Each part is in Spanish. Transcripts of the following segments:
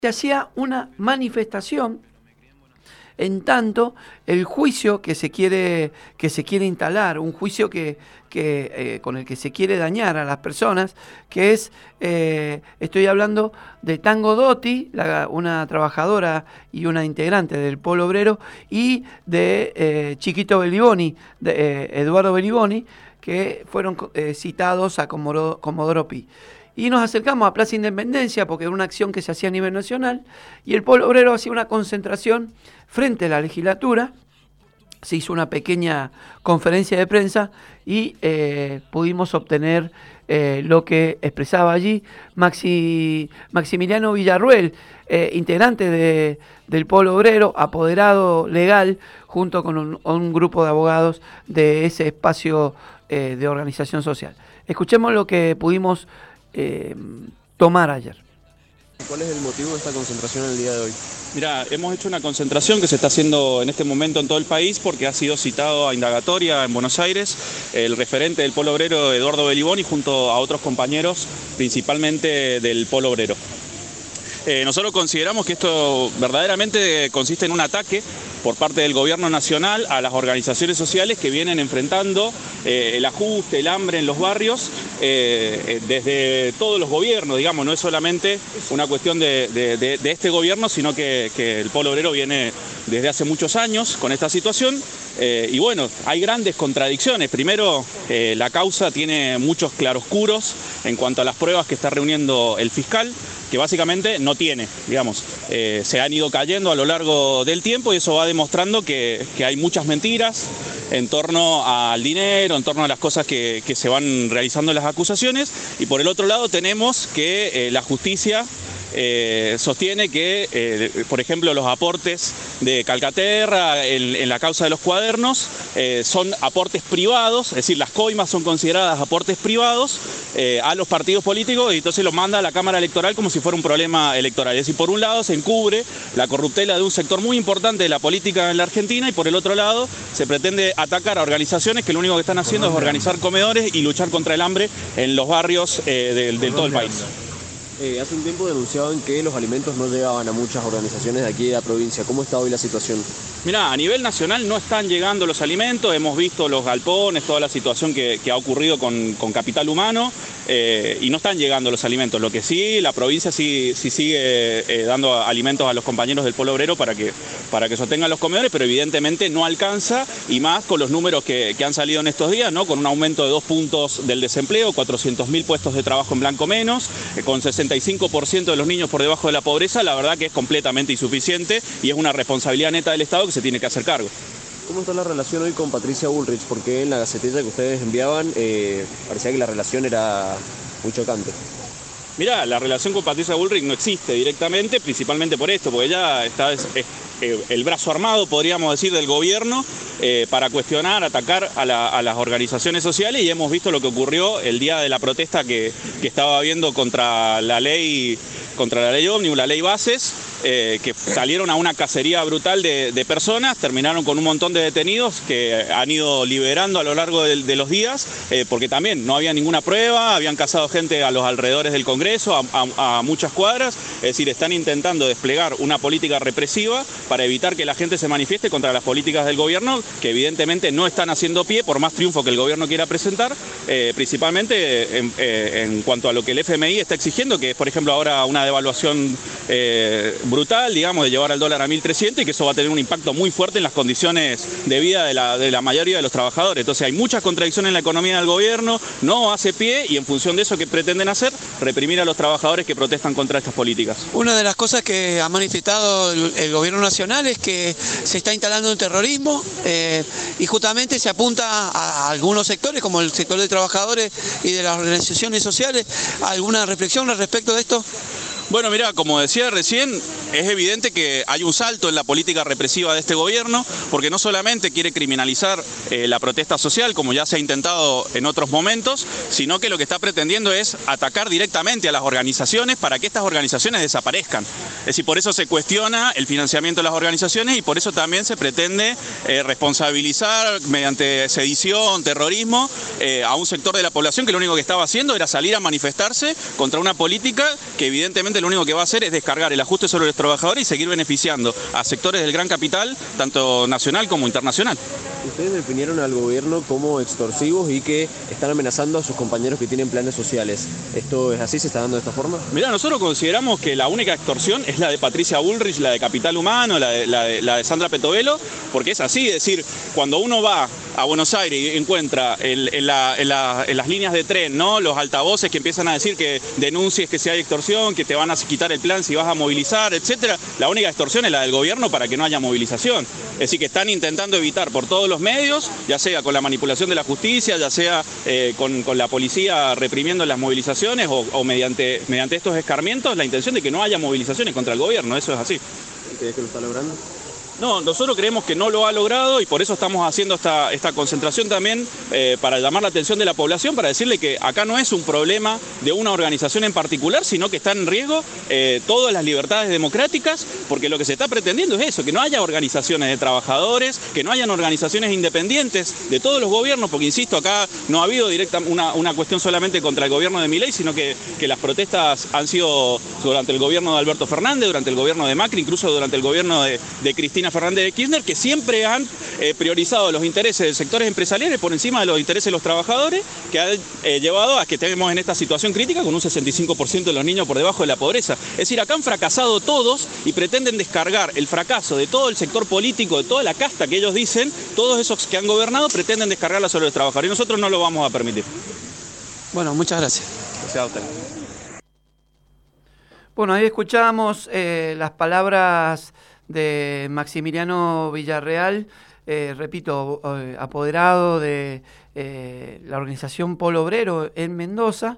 se hacía una manifestación en tanto el juicio que se quiere instalar, un juicio con el que se quiere dañar a las personas, que es, estoy hablando de Tango Dotti, una trabajadora y una integrante del Polo Obrero, y de Chiquito Beliboni, de Eduardo Beliboni, que fueron citados a Comodoro Pi. Y nos acercamos a Plaza Independencia porque era una acción que se hacía a nivel nacional y el Polo Obrero hacía una concentración frente a la legislatura. Se hizo una pequeña conferencia de prensa y pudimos obtener lo que expresaba allí Maximiliano Villarruel, integrante del Polo Obrero, apoderado legal, junto con un grupo de abogados de ese espacio de organización social. Escuchemos lo que pudimos tomar ayer. ¿Cuál es el motivo de esta concentración el día de hoy? Mirá, hemos hecho una concentración que se está haciendo en este momento en todo el país porque ha sido citado a indagatoria en Buenos Aires el referente del Polo Obrero Eduardo Beliboni junto a otros compañeros, principalmente del Polo Obrero. Nosotros consideramos que esto verdaderamente consiste en un ataque por parte del gobierno nacional a las organizaciones sociales que vienen enfrentando el ajuste, el hambre en los barrios desde todos los gobiernos, digamos, no es solamente una cuestión de este gobierno, sino que el Polo Obrero viene desde hace muchos años con esta situación. Y bueno, hay grandes contradicciones. Primero, la causa tiene muchos claroscuros en cuanto a las pruebas que está reuniendo el fiscal, que básicamente no tiene, digamos, se han ido cayendo a lo largo del tiempo y eso va demostrando que hay muchas mentiras en torno al dinero, en torno a las cosas que se van realizando en las acusaciones. Y por el otro lado tenemos que la justicia sostiene que, por ejemplo, los aportes de Calcaterra en la causa de los cuadernos son aportes privados, es decir, las coimas son consideradas aportes privados a los partidos políticos y entonces lo manda a la Cámara Electoral como si fuera un problema electoral. Es decir, por un lado se encubre la corruptela de un sector muy importante de la política en la Argentina y por el otro lado se pretende atacar a organizaciones que lo único que están haciendo es organizar comedores y luchar contra el hambre en los barrios de todo el país. Hace un tiempo denunciaban que los alimentos no llegaban a muchas organizaciones de aquí de la provincia. ¿Cómo está hoy la situación? Mirá, a nivel nacional no están llegando los alimentos, hemos visto los galpones, toda la situación que ha ocurrido con capital humano y no están llegando los alimentos. Lo que sí, la provincia sí sigue dando alimentos a los compañeros del Polo Obrero para que sostengan los comedores, pero evidentemente no alcanza y más con los números que han salido en estos días, ¿no? Con un aumento de 2 puntos del desempleo, 400.000 puestos de trabajo en blanco menos, con 65% de los niños por debajo de la pobreza, la verdad que es completamente insuficiente y es una responsabilidad neta del Estado que se tiene que hacer cargo. ¿Cómo está la relación hoy con Patricia Bullrich? Porque en la gacetilla que ustedes enviaban parecía que la relación era muy chocante. Mirá, la relación con Patricia Bullrich no existe directamente, principalmente por esto, porque ella es el brazo armado, podríamos decir, del gobierno para cuestionar, atacar a las organizaciones sociales y hemos visto lo que ocurrió el día de la protesta que estaba habiendo contra la ley ómnibus, la ley Bases, que salieron a una cacería brutal de personas, terminaron con un montón de detenidos que han ido liberando a lo largo de los días, porque también no había ninguna prueba, habían cazado gente a los alrededores del Congreso, a muchas cuadras, es decir, están intentando desplegar una política represiva para evitar que la gente se manifieste contra las políticas del gobierno, que evidentemente no están haciendo pie, por más triunfo que el gobierno quiera presentar, principalmente en cuanto a lo que el FMI está exigiendo, que es, por ejemplo, ahora una devaluación brutal, digamos, de llevar al dólar a 1.300 y que eso va a tener un impacto muy fuerte en las condiciones de vida de la mayoría de los trabajadores. Entonces hay muchas contradicciones en la economía del gobierno, no hace pie y en función de eso, ¿qué pretenden hacer? Reprimir a los trabajadores que protestan contra estas políticas. Una de las cosas que ha manifestado el gobierno nacional es que se está instalando un terrorismo y justamente se apunta a algunos sectores, como el sector de trabajadores y de las organizaciones sociales. ¿Alguna reflexión al respecto de esto? Bueno, mirá, como decía recién, es evidente que hay un salto en la política represiva de este gobierno, porque no solamente quiere criminalizar la protesta social, como ya se ha intentado en otros momentos, sino que lo que está pretendiendo es atacar directamente a las organizaciones para que estas organizaciones desaparezcan. Es decir, por eso se cuestiona el financiamiento de las organizaciones y por eso también se pretende responsabilizar mediante sedición, terrorismo, a un sector de la población que lo único que estaba haciendo era salir a manifestarse contra una política que evidentemente lo único que va a hacer es descargar el ajuste sobre los trabajadores y seguir beneficiando a sectores del gran capital, tanto nacional como internacional. Ustedes definieron al gobierno como extorsivos y que están amenazando a sus compañeros que tienen planes sociales. ¿Esto es así? ¿Se está dando de esta forma? Mirá, nosotros consideramos que la única extorsión es la de Patricia Bullrich, la de Capital Humano, la de Sandra Petovelo, porque es así, es decir, cuando uno va a Buenos Aires y encuentra en las líneas de tren, ¿no?, los altavoces que empiezan a decir que denuncies que si hay extorsión, que te van a quitar el plan si vas a movilizar, etcétera, la única extorsión es la del gobierno para que no haya movilización. Es decir, que están intentando evitar por todos los medios, ya sea con la manipulación de la justicia, ya sea con la policía reprimiendo las movilizaciones o mediante estos escarmientos, la intención de que no haya movilizaciones contra el gobierno. Eso es así. ¿Crees que lo está logrando? No, nosotros creemos que no lo ha logrado y por eso estamos haciendo esta concentración también para llamar la atención de la población, para decirle que acá no es un problema de una organización en particular, sino que están en riesgo todas las libertades democráticas, porque lo que se está pretendiendo es eso, que no haya organizaciones de trabajadores, que no hayan organizaciones independientes de todos los gobiernos, porque insisto, acá no ha habido una cuestión solamente contra el gobierno de Milei, sino que las protestas han sido durante el gobierno de Alberto Fernández, durante el gobierno de Macri, incluso durante el gobierno de Cristina Fernández de Kirchner, que siempre han priorizado los intereses de sectores empresariales por encima de los intereses de los trabajadores, que ha llevado a que estemos en esta situación crítica con un 65% de los niños por debajo de la pobreza. Es decir, acá han fracasado todos y pretenden descargar el fracaso de todo el sector político, de toda la casta que ellos dicen, todos esos que han gobernado pretenden descargarla sobre los trabajadores y nosotros no lo vamos a permitir. Bueno, muchas gracias. Gracias a usted. Bueno, ahí escuchamos las palabras de Maximiliano Villarreal, repito, apoderado de la organización Polo Obrero en Mendoza.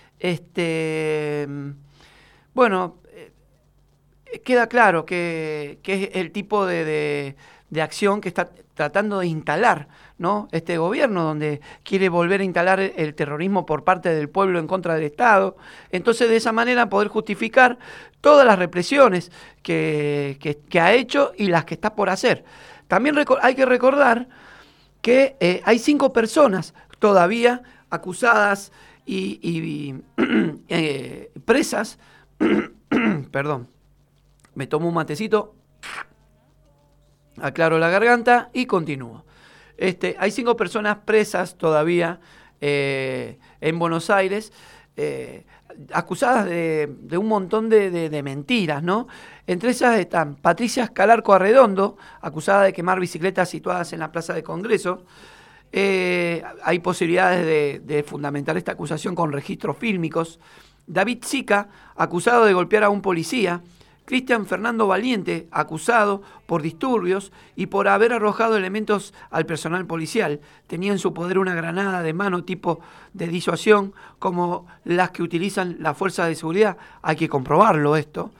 Bueno, queda claro que es el tipo de acción que está tratando de instalar, ¿no?, este gobierno, donde quiere volver a instalar el terrorismo por parte del pueblo en contra del Estado. Entonces, de esa manera poder justificar todas las represiones que ha hecho y las que está por hacer. También hay que recordar que hay 5 personas todavía acusadas y presas. Perdón, me tomo un matecito, aclaro la garganta y continúo. Hay 5 personas presas todavía en Buenos Aires, acusadas de un montón de mentiras, ¿no? Entre esas están Patricia Escalarco Arredondo, acusada de quemar bicicletas situadas en la Plaza de Congreso. Hay posibilidades de fundamentar esta acusación con registros fílmicos. David Sica, acusado de golpear a un policía. Cristian Fernando Valiente, acusado por disturbios y por haber arrojado elementos al personal policial. Tenía en su poder una granada de mano tipo de disuasión, como las que utilizan las fuerzas de seguridad. Hay que comprobarlo esto.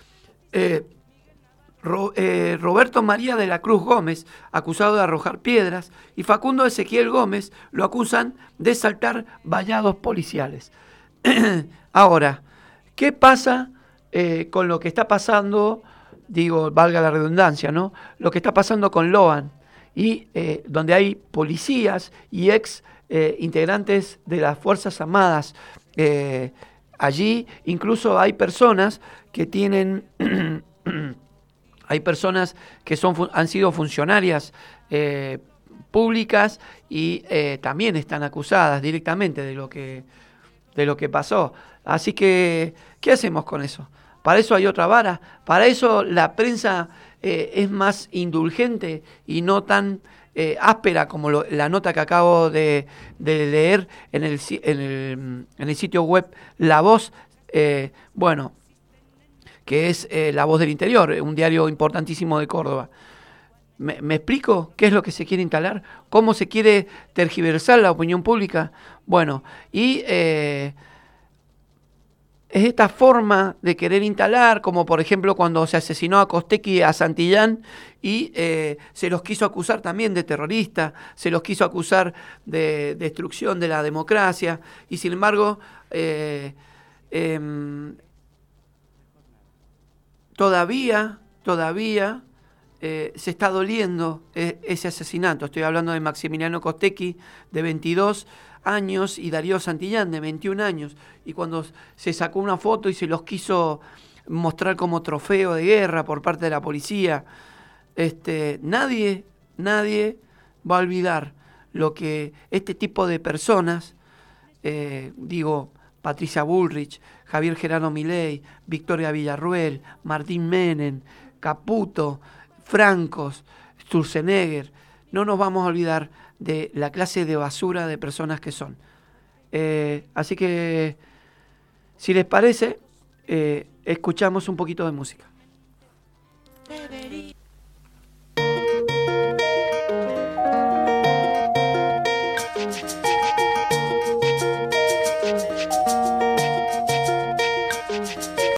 Roberto María de la Cruz Gómez, acusado de arrojar piedras, y Facundo Ezequiel Gómez lo acusan de saltar vallados policiales. Ahora, ¿qué pasa con lo que está pasando, digo, valga la redundancia, ¿no?, lo que está pasando con Loan, y donde hay policías y ex integrantes de las Fuerzas Armadas allí? Incluso hay personas que tienen hay personas que han sido funcionarias públicas y también están acusadas directamente de lo que pasó. Así que, ¿qué hacemos con eso? Para eso hay otra vara, para eso la prensa es más indulgente y no tan áspera como la nota que acabo de leer en el sitio web La Voz, bueno, que es La Voz del Interior, un diario importantísimo de Córdoba. ¿Me explico qué es lo que se quiere instalar? ¿Cómo se quiere tergiversar la opinión pública? Bueno, y esta forma de querer instalar, como por ejemplo cuando se asesinó a Costecchi y a Santillán y se los quiso acusar también de terroristas, se los quiso acusar de destrucción de la democracia, y sin embargo todavía se está doliendo ese asesinato. Estoy hablando de Maximiliano Costecchi, de 22 años, y Darío Santillán, de 21 años. Y cuando se sacó una foto y se los quiso mostrar como trofeo de guerra por parte de la policía, nadie va a olvidar lo que este tipo de personas, Patricia Bullrich, Javier Gerardo Milei, Victoria Villarruel, Martín Menem, Caputo, Francos, Sturzenegger, no nos vamos a olvidar de la clase de basura de personas que son. Así que, si les parece, escuchamos un poquito de música.